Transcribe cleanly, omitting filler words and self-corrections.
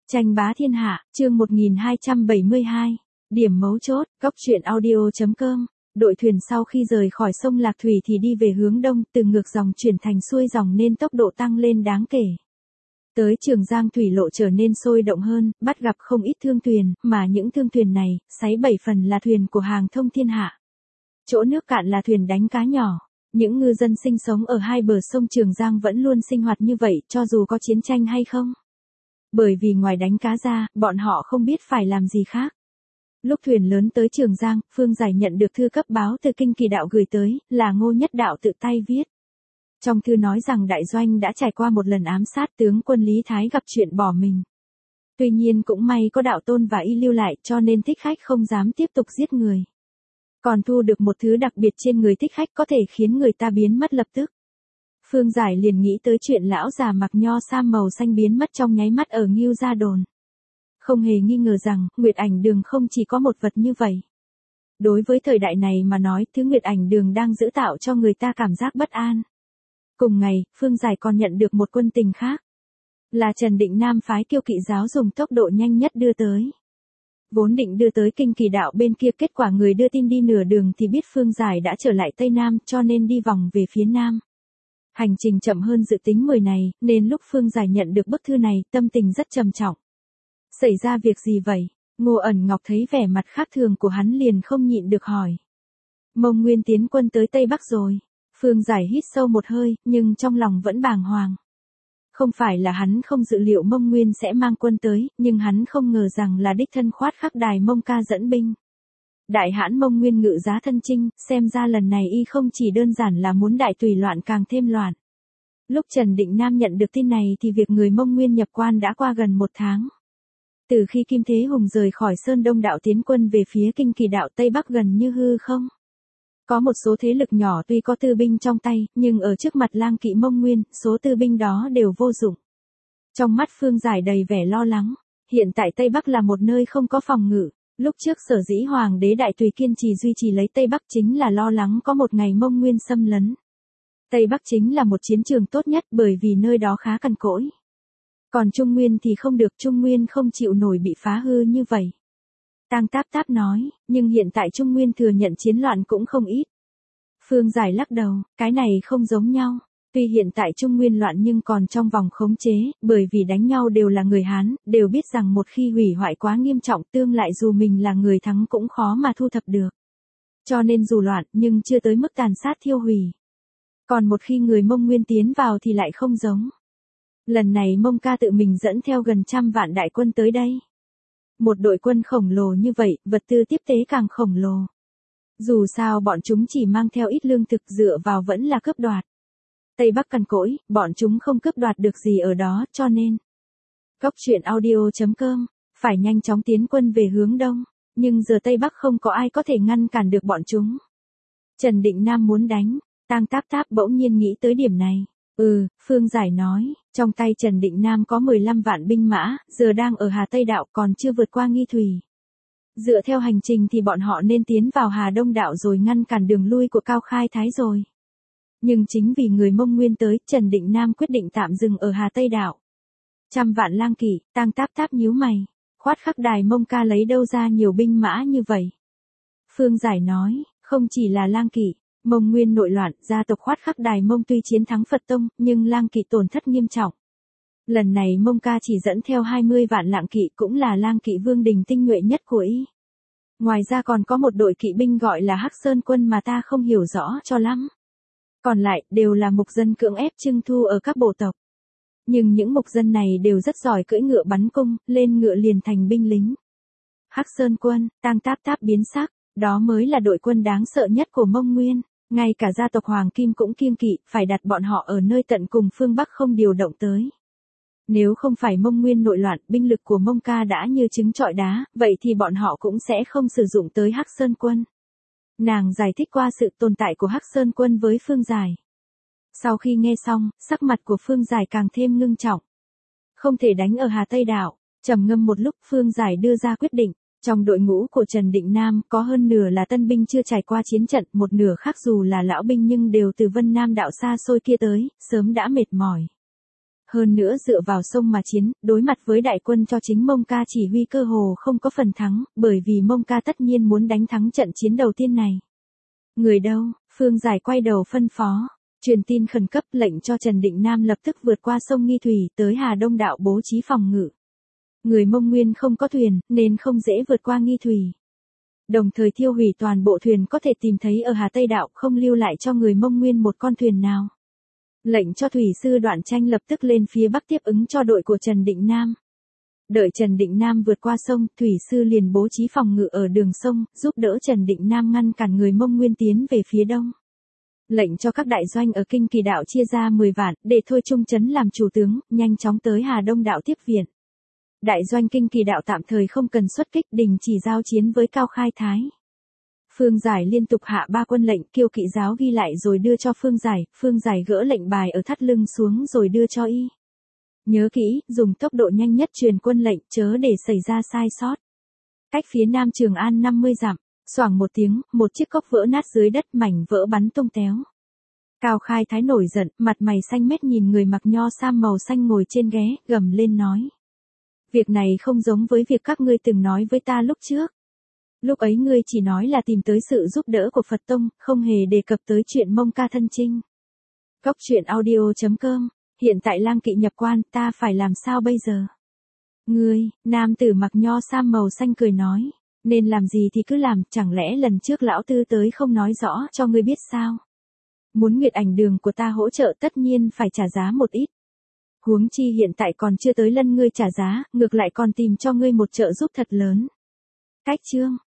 Tranh bá thiên hạ, chương 1272. Điểm mấu chốt, góc truyện audio.com. Đội thuyền sau khi rời khỏi sông Lạc Thủy thì đi về hướng đông, từ ngược dòng chuyển thành xuôi dòng nên tốc độ tăng lên đáng kể. Tới Trường Giang thủy lộ trở nên sôi động hơn, bắt gặp không ít thương thuyền, mà những thương thuyền này, 6-7 phần là thuyền của hàng thông thiên hạ. Chỗ nước cạn là thuyền đánh cá nhỏ. Những ngư dân sinh sống ở hai bờ sông Trường Giang vẫn luôn sinh hoạt như vậy, cho dù có chiến tranh hay không. Bởi vì ngoài đánh cá ra, bọn họ không biết phải làm gì khác. Lúc thuyền lớn tới Trường Giang, Phương Giải nhận được thư cấp báo từ Kinh Kỳ Đạo gửi tới, là Ngô Nhất Đạo tự tay viết. Trong thư nói rằng đại doanh đã trải qua một lần ám sát, tướng quân Lý Thái gặp chuyện bỏ mình. Tuy nhiên cũng may có Đạo Tôn và y lưu lại, cho nên Thích Khách không dám tiếp tục giết người. Còn thu được một thứ đặc biệt trên người Thích Khách có thể khiến người ta biến mất lập tức. Phương Giải liền nghĩ tới chuyện lão già mặc nho sam màu xanh biến mất trong nháy mắt ở Ngưu Gia Đồn. Không hề nghi ngờ rằng, Nguyệt Ảnh Đường không chỉ có một vật như vậy. Đối với thời đại này mà nói, thứ Nguyệt Ảnh Đường đang giữ tạo cho người ta cảm giác bất an. Cùng ngày, Phương Giải còn nhận được một quân tình khác. Là Trần Định Nam phái Kiêu Kỵ giáo dùng tốc độ nhanh nhất đưa tới. Vốn định đưa tới Kinh Kỳ Đạo bên kia, kết quả người đưa tin đi nửa đường thì biết Phương Giải đã trở lại Tây Nam, cho nên đi vòng về phía Nam. Hành trình chậm hơn dự tính 10 ngày, nên lúc Phương Giải nhận được bức thư này, tâm tình rất trầm trọng. Xảy ra việc gì vậy? Ngô Ẩn Ngọc thấy vẻ mặt khác thường của hắn liền không nhịn được hỏi. Mông Nguyên tiến quân tới Tây Bắc rồi. Phương Giải hít sâu một hơi, nhưng trong lòng vẫn bàng hoàng. Không phải là hắn không dự liệu Mông Nguyên sẽ mang quân tới, nhưng hắn không ngờ rằng là đích thân Khoát Khắc Đài Mông Ca dẫn binh. Đại hãn Mông Nguyên ngự giá thân chinh, xem ra lần này y không chỉ đơn giản là muốn đại tùy loạn càng thêm loạn. Lúc Trần Định Nam nhận được tin này thì việc người Mông Nguyên nhập quan đã qua gần 1 tháng. Từ khi Kim Thế Hùng rời khỏi Sơn Đông Đạo tiến quân về phía Kinh Kỳ Đạo Tây Bắc gần như hư không. Có một số thế lực nhỏ tuy có tư binh trong tay, nhưng ở trước mặt lang kỵ Mông Nguyên, số tư binh đó đều vô dụng. Trong mắt Phương Giải đầy vẻ lo lắng, hiện tại Tây Bắc là một nơi không có phòng ngự. Lúc trước sở dĩ Hoàng đế Đại Tùy kiên trì duy trì lấy Tây Bắc chính là lo lắng có một ngày Mông Nguyên xâm lấn. Tây Bắc chính là một chiến trường tốt nhất bởi vì nơi đó khá cằn cỗi. Còn Trung Nguyên thì không được, Trung Nguyên không chịu nổi bị phá hư như vậy. Tang Táp Táp nói, nhưng hiện tại Trung Nguyên thừa nhận chiến loạn cũng không ít. Phương Giải lắc đầu, cái này không giống nhau. Tuy hiện tại Trung Nguyên loạn nhưng còn trong vòng khống chế, bởi vì đánh nhau đều là người Hán, đều biết rằng một khi hủy hoại quá nghiêm trọng tương lại dù mình là người thắng cũng khó mà thu thập được. Cho nên dù loạn nhưng chưa tới mức tàn sát thiêu hủy. Còn một khi người Mông Nguyên tiến vào thì lại không giống. Lần này Mông Ca tự mình dẫn theo gần 100 vạn đại quân tới đây. Một đội quân khổng lồ như vậy, vật tư tiếp tế càng khổng lồ. Dù sao bọn chúng chỉ mang theo ít lương thực, dựa vào vẫn là cướp đoạt. Tây Bắc cằn cỗi, bọn chúng không cướp đoạt được gì ở đó, cho nên. Góc truyện audio.com, phải nhanh chóng tiến quân về hướng đông, nhưng giờ Tây Bắc không có ai có thể ngăn cản được bọn chúng. Trần Định Nam muốn đánh, Tang Táp Táp bỗng nhiên nghĩ tới điểm này. Phương Giải nói, trong tay Trần Định Nam có 15 vạn binh mã, giờ đang ở Hà Tây Đạo còn chưa vượt qua Nghi Thủy. Dựa theo hành trình thì bọn họ nên tiến vào Hà Đông Đạo rồi ngăn cản đường lui của Cao Khai Thái rồi. Nhưng chính vì người Mông Nguyên tới, Trần Định Nam quyết định tạm dừng ở Hà Tây Đạo. 100 vạn lang kỵ, Tang Táp Táp nhíu mày. Khoát Khắc Đài Mông Ca lấy đâu ra nhiều binh mã như vậy? Phương Giải nói, không chỉ là lang kỵ. Mông Nguyên nội loạn, gia tộc Khoát Khắc Đài Mông tuy chiến thắng Phật Tông, nhưng lang kỵ tổn thất nghiêm trọng. Lần này Mông Ca chỉ dẫn theo 20 vạn lang kỵ, cũng là lang kỵ vương đình tinh nhuệ nhất của y. Ngoài ra còn có một đội kỵ binh gọi là Hắc Sơn Quân mà ta không hiểu rõ cho lắm. Còn lại, đều là mục dân cưỡng ép trưng thu ở các bộ tộc. Nhưng những mục dân này đều rất giỏi cưỡi ngựa bắn cung, lên ngựa liền thành binh lính. Hắc Sơn Quân, Tang Táp Táp biến sắc. Đó mới là đội quân đáng sợ nhất của Mông Nguyên, ngay cả gia tộc Hoàng Kim cũng kiêng kỵ, phải đặt bọn họ ở nơi tận cùng phương Bắc không điều động tới. Nếu không phải Mông Nguyên nội loạn, binh lực của Mông Ca đã như trứng trọi đá, vậy thì bọn họ cũng sẽ không sử dụng tới Hắc Sơn Quân. Nàng giải thích qua sự tồn tại của Hắc Sơn Quân với Phương Giải. Sau khi nghe xong, sắc mặt của Phương Giải càng thêm ngưng trọng. Không thể đánh ở Hà Tây Đạo, trầm ngâm một lúc Phương Giải đưa ra quyết định. Trong đội ngũ của Trần Định Nam có hơn nửa là tân binh chưa trải qua chiến trận, một nửa khác dù là lão binh nhưng đều từ Vân Nam Đạo xa xôi kia tới, sớm đã mệt mỏi. Hơn nữa dựa vào sông mà chiến, đối mặt với đại quân cho chính Mông Ca chỉ huy cơ hồ không có phần thắng, bởi vì Mông Ca tất nhiên muốn đánh thắng trận chiến đầu tiên này. Người đâu? Phương Giải quay đầu phân phó. Truyền tin khẩn cấp lệnh cho Trần Định Nam lập tức vượt qua sông Nghi Thủy tới Hà Đông đạo bố trí phòng ngự. Người Mông Nguyên không có thuyền, nên không dễ vượt qua Nghi Thủy. Đồng thời thiêu hủy toàn bộ thuyền có thể tìm thấy ở Hà Tây đạo, không lưu lại cho người Mông Nguyên một con thuyền nào. Lệnh cho thủy sư Đoạn Tranh lập tức lên phía bắc tiếp ứng cho đội của Trần Định Nam. Đợi Trần Định Nam vượt qua sông, thủy sư liền bố trí phòng ngự ở đường sông, giúp đỡ Trần Định Nam ngăn cản người Mông Nguyên tiến về phía đông. Lệnh cho các đại doanh ở Kinh Kỳ đạo chia ra 10 vạn, để Thôi Trung Chấn làm chủ tướng, nhanh chóng tới Hà Đông đạo tiếp viện. Đại doanh Kinh Kỳ đạo tạm thời không cần xuất kích, đình chỉ giao chiến với Cao Khai Thái. Phương Giải liên tục hạ 3 quân lệnh, Kiêu Kỵ giáo ghi lại rồi đưa cho Phương Giải gỡ lệnh bài ở thắt lưng xuống rồi đưa cho y. Nhớ kỹ, dùng tốc độ nhanh nhất truyền quân lệnh, chớ để xảy ra sai sót. Cách phía nam Trường An 50 dặm, xoảng một tiếng, một chiếc cốc vỡ nát dưới đất, mảnh vỡ bắn tung téo. Cao Khai Thái nổi giận, mặt mày xanh mét nhìn người mặc nho sam màu xanh ngồi trên ghé, gầm lên nói. Việc này không giống với việc các ngươi từng nói với ta lúc trước. Lúc ấy ngươi chỉ nói là tìm tới sự giúp đỡ của Phật Tông, không hề đề cập tới chuyện Mông Ca thân chinh. Cốc truyện audio.com, hiện tại Lang Kỵ nhập quan, ta phải làm sao bây giờ? Ngươi, nam tử mặc nho sam màu xanh cười nói, nên làm gì thì cứ làm, chẳng lẽ lần trước lão tư tới không nói rõ cho ngươi biết sao? Muốn Nguyệt Ảnh Đường của ta hỗ trợ tất nhiên phải trả giá một ít. Huống chi hiện tại còn chưa tới lân ngươi trả giá, ngược lại còn tìm cho ngươi một trợ giúp thật lớn. Cách chương